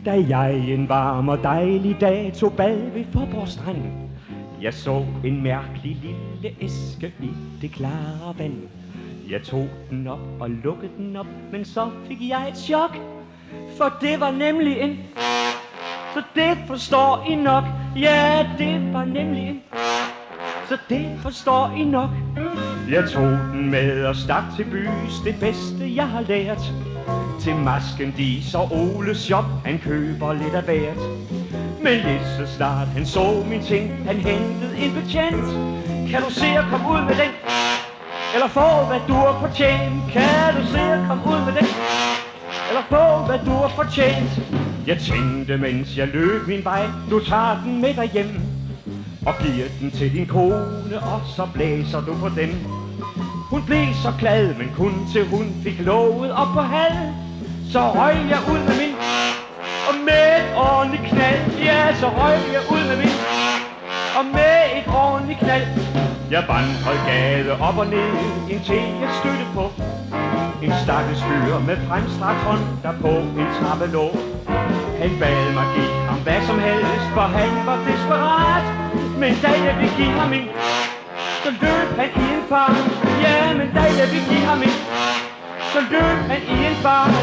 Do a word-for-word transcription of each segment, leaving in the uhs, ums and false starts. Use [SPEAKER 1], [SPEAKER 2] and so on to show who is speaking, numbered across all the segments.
[SPEAKER 1] Da jeg en varm og dejlig dag tog bad ved Fåborg Strand, jeg så en mærkelig lille æske i det klare vand. Jeg tog den op og lukkede den op, men så fik jeg et chok, for det var nemlig en... Så det forstår I nok, ja, det var nemlig en... Så det forstår I nok. Jeg tog den med og stak til bys, det bedste jeg har lært. Til Maskendis og Ole Shop, han køber lidt af hvert. Men lige så snart han så min ting, han hentede en betjent. Kan du se at komme ud med den? Eller få hvad du har fortjent? Kan du se at komme ud med den? Eller få hvad du har fortjent? Jeg tænkte mens jeg løb min vej, du tager den med dig hjem og giver den til din kone, og så blæser du på dem. Hun blev så glad, men kun til hun fik låget op på hal. Så røg jeg ud med min, og med et ordentligt knald. Ja, så røg jeg ud med min, og med et ordentligt knald. Jeg vandrede gade op og ned, indtil jeg stødte på en stakkels fyr med fremstrakt hånd, der på en trappe lå. Han bad mig give ham hvad som helst, for han var desperat. Men da jeg ville give ham en, så løb han i en fart. Ja, men da jeg ville give ham en, så løb han i en fart.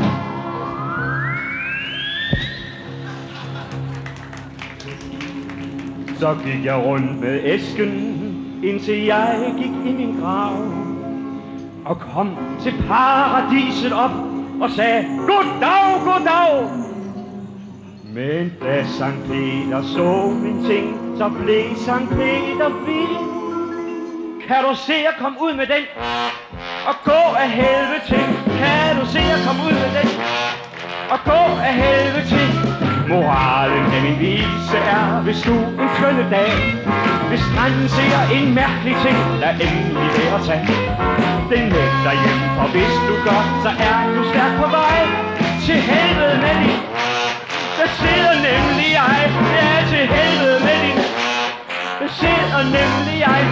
[SPEAKER 1] Så gik jeg rundt med æsken, indtil jeg gik i min grav. Og kom til paradiset op og sagde, goddag, goddag. Men da Sankt Peter så min ting, så blev Sankt Peter vild. Kan du se at komme ud med den, og gå af helvede til? Kan du se at komme ud med den, og gå af helvede til? Moralen af min vise er, hvis du en skønne dag hvis stranden ser en mærkelig ting, der endelig vil at tage den med dig hjem, for hvis du gør, så er du stærkt på vej til helvede med din. Der sidder nemlig jeg, ja, til helvede med din. Der sidder nemlig jeg.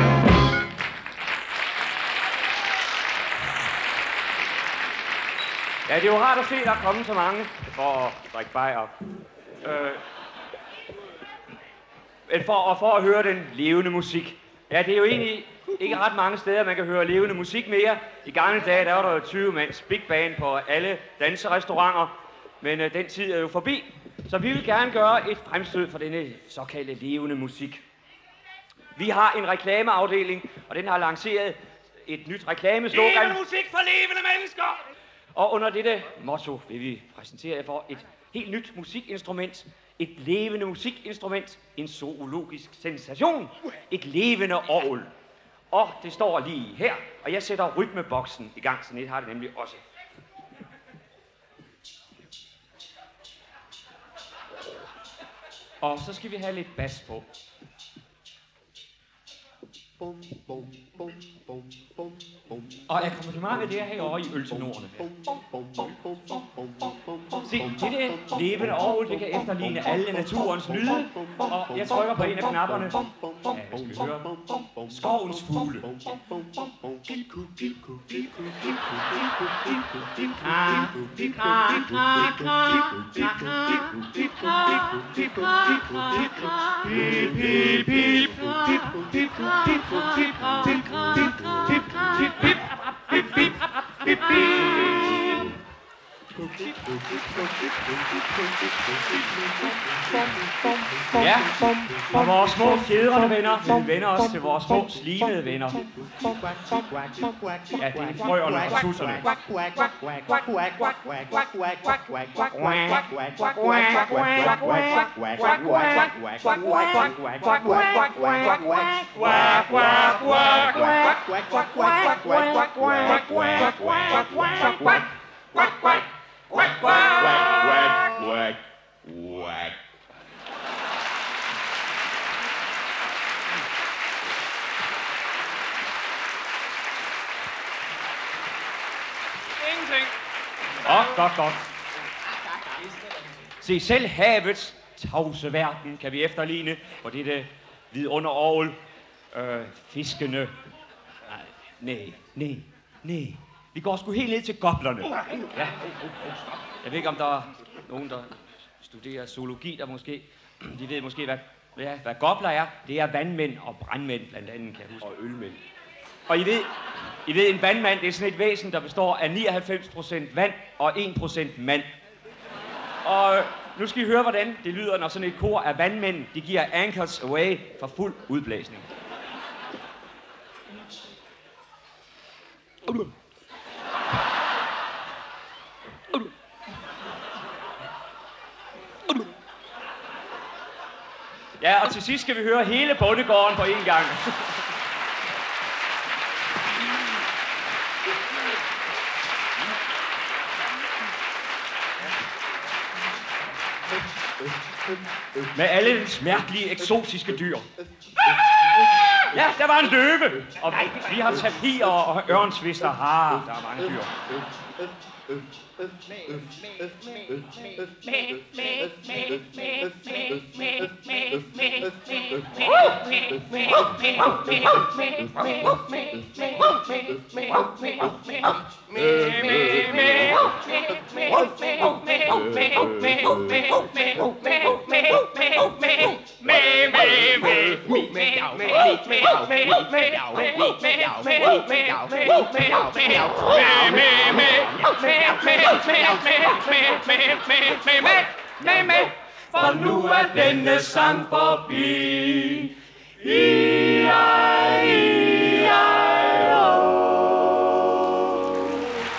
[SPEAKER 1] Ja, det er jo rart at se, der er kommet så mange for at drikke bajer. Øh, for, og for at høre den levende musik. Ja, det er jo egentlig ikke ret mange steder, man kan høre levende musik mere. I gamle dage, der var der jo tyve mands big band på alle danserestauranter. Men øh, den tid er jo forbi. Så vi vil gerne gøre et fremstød for denne såkaldte levende musik. Vi har en reklameafdeling, og den har lanceret et nyt reklameslogan. Levende musik for levende mennesker! Og under dette motto vil vi præsentere jer for et helt nyt musikinstrument. Et levende musikinstrument. En zoologisk sensation. Et levende orgel. Og det står lige her, og jeg sætter rytmeboksen i gang, så net har det nemlig også. Og så skal vi have lidt bas på. Bum, bum, bum, bum, bum, bum. Og akkompagnementet det er herovre i øltenorerne. Se, det der levende orgel, det kan efterligne alle naturens lyde. Og jeg trykker på en af knapperne. Ja, vi skal høre skovens fugle. Ja, og vores små fjedrende venner, vi vender os til vores små slimede venner. Ja, det er frøerne og tusserne. Quack, quack, quack, quack. Ingenting. Godt, godt, godt. Se, selv havets tavse verden kan vi efterligne på dette vidunderorgel. Øh, fiskene. Nej, nej, nej. Vi går sgu helt ned til goblerne. Ja. Jeg ved ikke, om der er nogen, der studerer zoologi, der måske... De ved måske, hvad, ja, hvad gobler er. Det er vandmænd og brandmænd, blandt andet, kan jeg huske.
[SPEAKER 2] Og ølmænd.
[SPEAKER 1] Og I ved, I ved, en vandmand, det er sådan et væsen, der består af nioghalvfems procent vand og en procent mand. Og nu skal I høre, hvordan det lyder, når sådan et kor af vandmænd, de giver Anchors Away for fuld udblæsning. Ja, og til sidst skal vi høre hele bondegården på én gang. Med alle dens mærkelige, eksotiske dyr. Ja, der var en løve. Og vi har tapirer og ørnsvister. Ha, der er mange dyr. For nu er denne sang forbi. I ej, i ej, oh.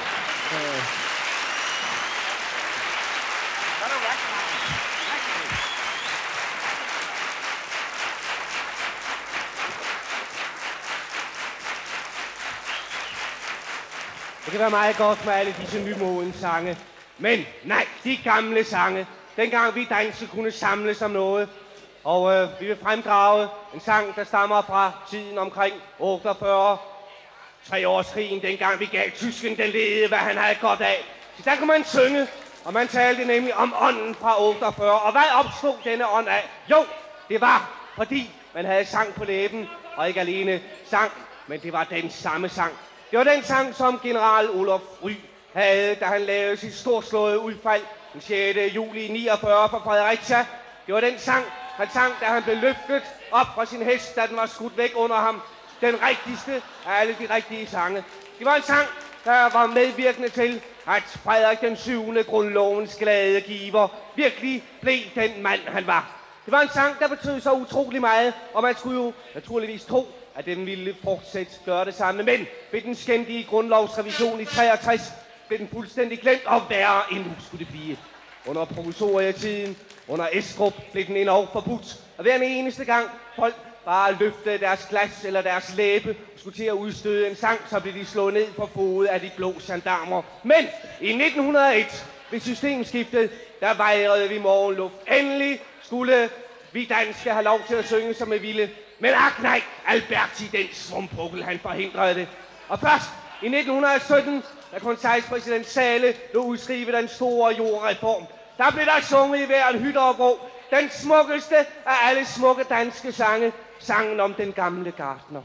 [SPEAKER 3] Det kan være meget godt med alle disse nymodens sange. Men nej, de gamle sange. Dengang vi danske kunne samles om noget. Og øh, vi vil fremdrage en sang, der stammer fra tiden omkring otteogfyrre. Treårskrigen, dengang vi gav tysken den lede, hvad han havde godt af. Så der kunne man synge, og man talte nemlig om ånden fra otteogfyrre. Og hvad opstod denne ånd af? Jo, det var, fordi man havde sang på læben, og ikke alene sang, men det var den samme sang. Det var den sang, som general Olof Ry havde, da han lavede sit storslåede udfald den sjette juli niogfyrre for Fredericia. Det var den sang, han sang, da han blev løftet op fra sin hest, da den var skudt væk under ham. Den rigtigste af alle de rigtige sange. Det var en sang, der var medvirkende til, at Frederik den syvende grundlovens glade giver virkelig blev den mand, han var. Det var en sang, der betød så utrolig meget, og man skulle jo naturligvis tro, at den ville fortsætte gøre det samme. Men ved den skændige grundlovsrevision i treogtres blev den fuldstændig glemt, og værre endnu skulle det blive. Under provisorietiden, under Estrup, blev den endnu forbudt. Og hver eneste gang folk bare løftede deres glas eller deres læbe og skulle til at udstøde en sang, så blev de slået ned for fodet af de blå gendarmer. Men i nitten hundrede og et, ved systemskiftet, der vejrede vi morgenluft. Endelig skulle vi danske have lov til at synge, som vi ville. Men ak nej, Alberti, den svumpukkel, han forhindrede det. Og først i nitten hundrede og sytten, da konseilspræsident Zahle lå udskrive den store jordreform, der blev der sunget i hver en hytte og vrå den smukkeste af alle smukke danske sange, sangen om den gamle gartner.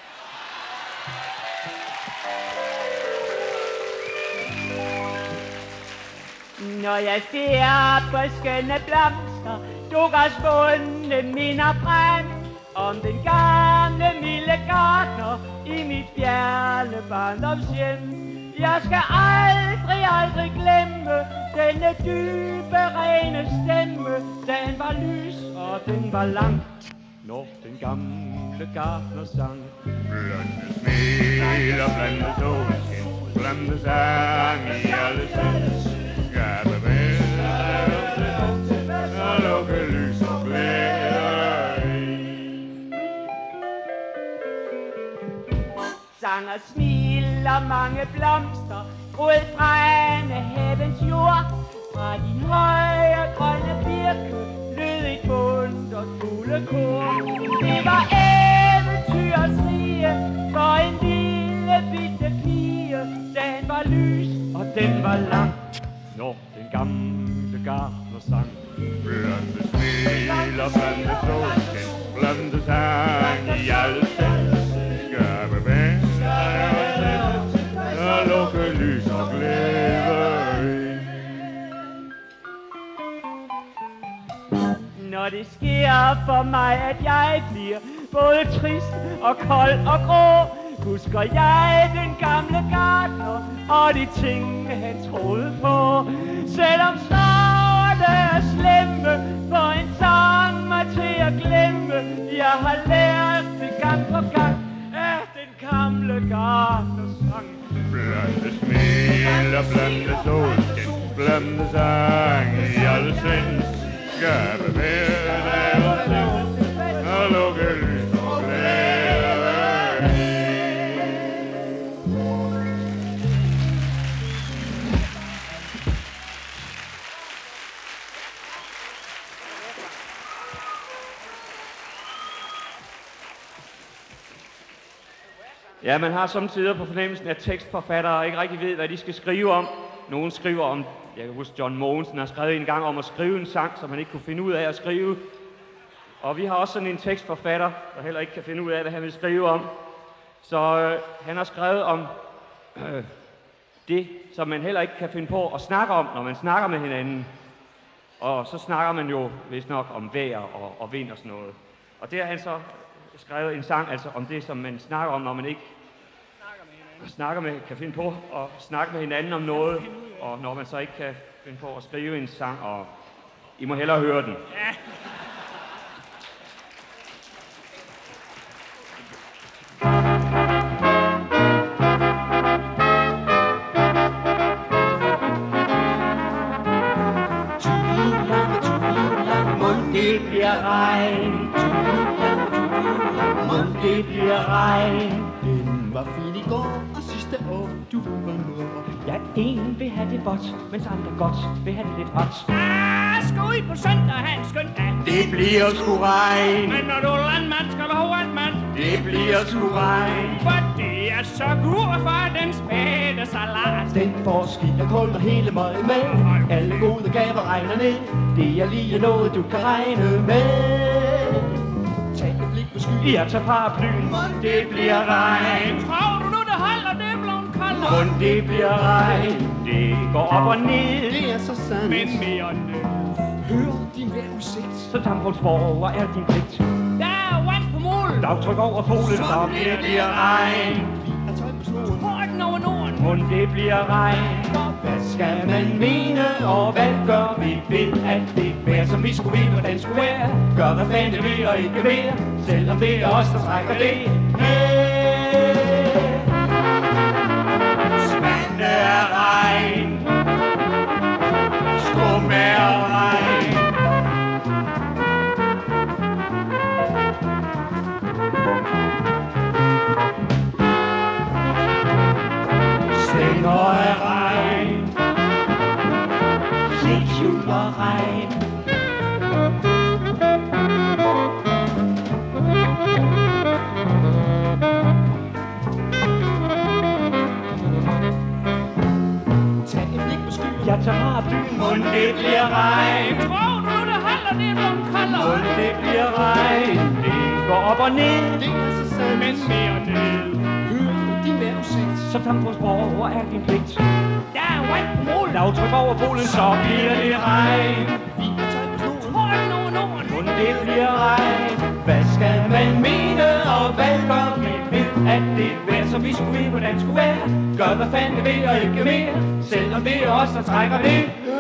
[SPEAKER 4] Når jeg ser på skønne blomster, dukker svundne minder frem om den gamle milde gartner i mit fjerne barndomshjem. Jeg skal aldrig, aldrig glemme denne dybe, rene stemme. Den var lys, og den var lang,
[SPEAKER 1] når den gamle gartner sang.
[SPEAKER 5] Blonde smil og blonde solskin, blonde sang i alle sind. Skabe vælge og lukke lys og glæde.
[SPEAKER 4] sang og smil og mange blomster ud fra havens jord. Fra de høje grønne birke lød et muntert fuglekor. Det var eventyrets rige for en lille bitte pige. Den var lys og den var lang,
[SPEAKER 1] når den gamle gartner sang.
[SPEAKER 5] Blonde smil og blonde solskin, blonde sang i alle sind. Skabe venstre og sind, og lukke lys og glæde ind.
[SPEAKER 4] når det sker for mig, at jeg bliver både trist og kold og grå, husker jeg den gamle gartner og de ting, han troede på. Selvom sorte er slemme, for en sang mig til at glemme, jeg har lært det gang på gang af den gamle gartners sang.
[SPEAKER 5] Blande smil og blande solskin, blande sang i alle sind, skabe hverdag og sind, og lukke lys og glæde.
[SPEAKER 1] Ja, man har samtidig på fornemmelsen, at tekstforfattere ikke rigtig ved, hvad de skal skrive om. Nogen skriver om, jeg kan huske, John Mogensen har skrevet en gang om at skrive en sang, som han ikke kunne finde ud af at skrive. Og vi har også sådan en tekstforfatter, der heller ikke kan finde ud af, hvad han vil skrive om. Så øh, han har skrevet om øh, det, som man heller ikke kan finde på at snakke om, når man snakker med hinanden. Og så snakker man jo vist nok om vejr og, og vind og sådan noget. Og det har han så skrevet en sang, altså om det, som man snakker om, når man ikke snakker med, kan finde på at snakke med hinanden om noget, og når man så ikke kan finde på at skrive en sang, og I må hellere høre den. Ja.
[SPEAKER 4] Det bliver regn, mon det bliver regn.
[SPEAKER 2] Den var fin i går, og sidste år, du var mor.
[SPEAKER 4] Ja, en vil have det vådt, mens andre godt vil have det lidt hot.
[SPEAKER 6] Ah, skal ud på søndag have en skøn dag.
[SPEAKER 1] Det bliver sgu regn.
[SPEAKER 6] Men når du er landmand, skal du have vandmand.
[SPEAKER 1] Det bliver sgu regn.
[SPEAKER 6] For det er så god for den spæde salat.
[SPEAKER 2] Den får skidt og koldt og hele møget med. Alle gode gaver regner ned. Det er lige noget, du kan regne med. Tag et blik på skyen.
[SPEAKER 1] Jeg tager paraplyen. Det bliver regn.
[SPEAKER 6] Tror du nu, det holder, det er blevet koldere?
[SPEAKER 1] Mon det bliver regn. Det går op og ned.
[SPEAKER 2] Det er så sandt.
[SPEAKER 6] Men mere ned.
[SPEAKER 2] Hør din vejrudsigt.
[SPEAKER 1] Så samfundsborger er din pligt.
[SPEAKER 6] Der er vand på mål.
[SPEAKER 1] Lavtryk over polen, så det bliver regn.
[SPEAKER 2] Vi har tøj på snoren.
[SPEAKER 6] Porten over Norden.
[SPEAKER 1] Mon det bliver regn.
[SPEAKER 2] Hvad skal man mene, og hvad gør vi ved, at det vejr, som vi skulle vide, hvordan skulle være? Gør hvad fanden det vil og ikke mere, selvom det er os, der trækker det. Hey!
[SPEAKER 1] Spande er regn. Skum er regn. Stænger er regn.
[SPEAKER 4] Slikshjul og regn.
[SPEAKER 2] Tag et blik på skyen.
[SPEAKER 1] Jeg tager paraplyen. Mon det bliver regn.
[SPEAKER 6] Tror du nu, det holder, det er blevet koldere?
[SPEAKER 1] Mon det bliver regn. Det går op og ned.
[SPEAKER 2] Det er så sandt.
[SPEAKER 6] Men mere ned.
[SPEAKER 2] Hør din vejrudsigt.
[SPEAKER 1] Som samfundsborger er din pligt.
[SPEAKER 6] Der er vand på mål.
[SPEAKER 1] Lavtryk over polen, så bliver det regn.
[SPEAKER 2] Vi har tøj på snoren.
[SPEAKER 6] Porten over Norden.
[SPEAKER 1] Mon det bliver regn.
[SPEAKER 2] Hvad skal man mene, og hvad gør vi ved,
[SPEAKER 1] At det vejr, som vi skulle vide, hvordan skulle være. Gør hvad fanden det vil og ikke mere. Selvom det er os, der trækker det.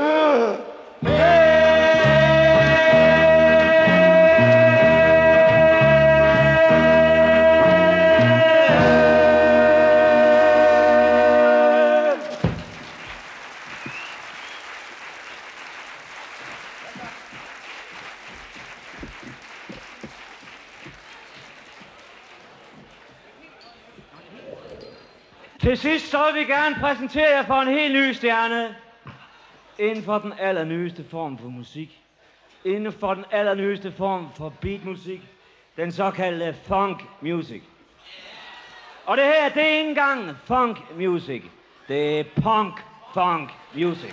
[SPEAKER 1] Til sidst så vil vi gerne præsentere jer for en helt ny stjerne. Inden for den allernyeste form for musik. Inden for den allernyeste form for beatmusik. Den såkaldte funk music. Og det her, det er ikke engang funk music. Det er punk funk music.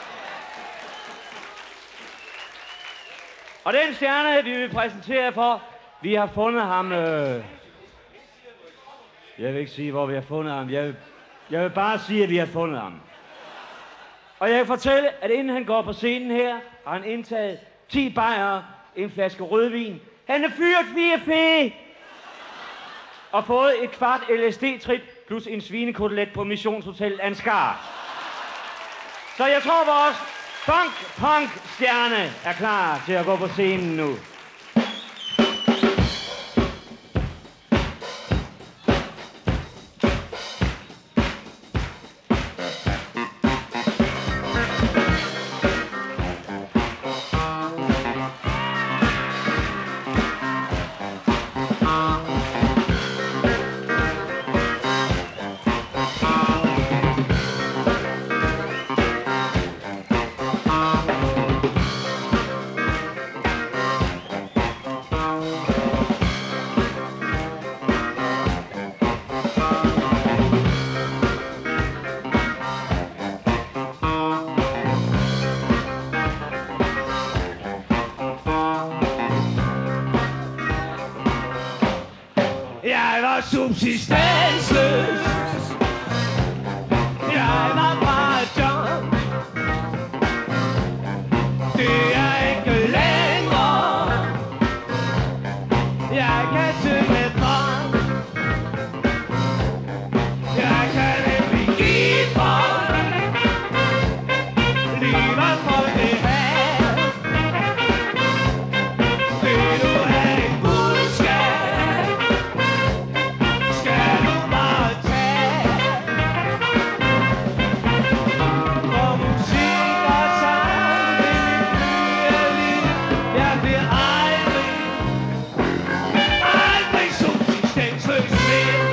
[SPEAKER 1] Og den stjerne, vi vil præsentere for, vi har fundet ham... Øh Jeg vil ikke sige, hvor vi har fundet ham. Jeg vil, jeg vil bare sige, at vi har fundet ham. Og jeg kan fortælle, at inden han går på scenen her, har han indtaget ti bajere, en flaske rødvin. Han er fyret fire fe. Og fået et kvart L S D-trip plus en svinekotelet på Missionshotel Ansgar. Så jeg tror, vores funk-punk-stjerne er klar til at gå på scenen nu.
[SPEAKER 2] Subsistensløs. Jeg var bare John. Det er ikke længere. Jeg kan synge fra. Jeg kan nemlig give for. Livet for det her. Vil du have et budskab? Skal du bare tage? For musik og sang, det er mit nye liv. Jeg bliver aldrig, aldrig subsistensløs mere.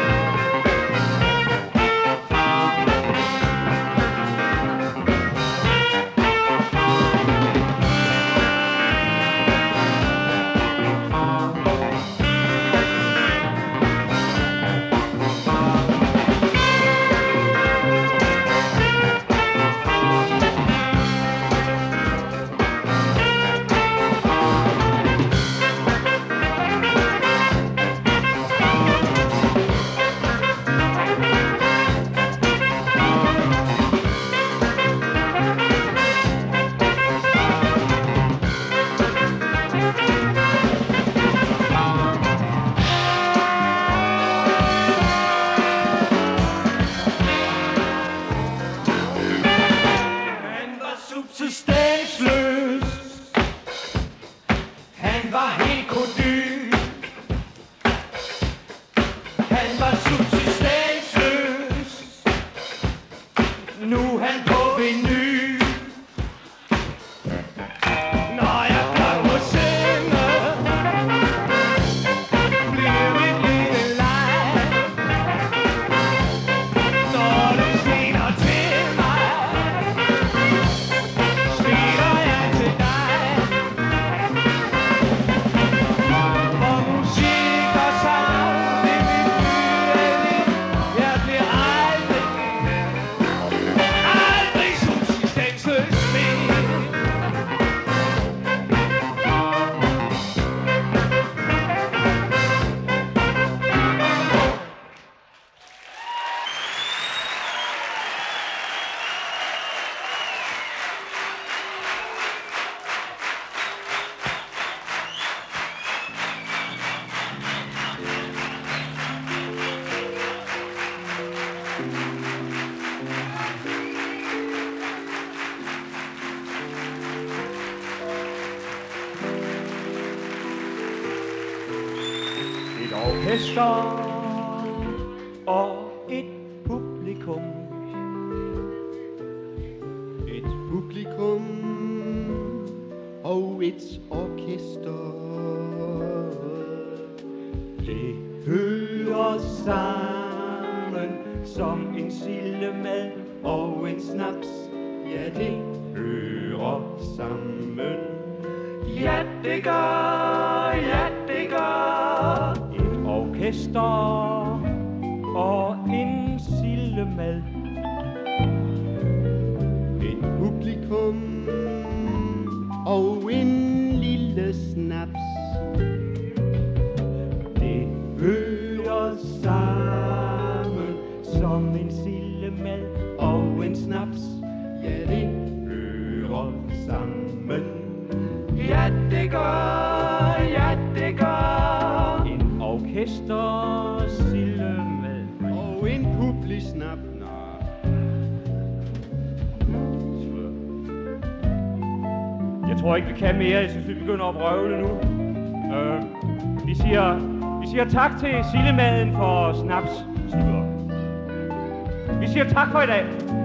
[SPEAKER 2] Han var subsistensløs. Han var helt kodyl. Han var subsistensløs. Nu er han på vinyl. Når jeg blot må synge, bliver mit lille leg. Når du smiler til mig, smiler jeg til dig. For musik og sang, det er mit nye liv. Jeg bliver aldrig, aldrig subsistensløs mere.
[SPEAKER 1] Et orkester og et publikum.
[SPEAKER 7] Et publikum og et orkester.
[SPEAKER 1] Det hører sammen som en sillemad og en snaps. Ja, det hører sammen.
[SPEAKER 2] Ja, det gør, ja, det gør.
[SPEAKER 1] Et orkester og en sillemad.
[SPEAKER 7] Et publikum og en lille snaps.
[SPEAKER 1] Det hører sammen som en sillemad og en snaps.
[SPEAKER 7] Ja, det
[SPEAKER 1] Hører sammen.
[SPEAKER 2] Ja, det gør, ja, det gør.
[SPEAKER 1] En orkester sillemad.
[SPEAKER 7] Og en publisnap.
[SPEAKER 1] Jeg tror ikke, vi kan mere. Jeg synes, vi begynder at brøvle nu. Øh, vi, siger, vi siger tak til sillemaden for snaps. Vi siger tak for i dag.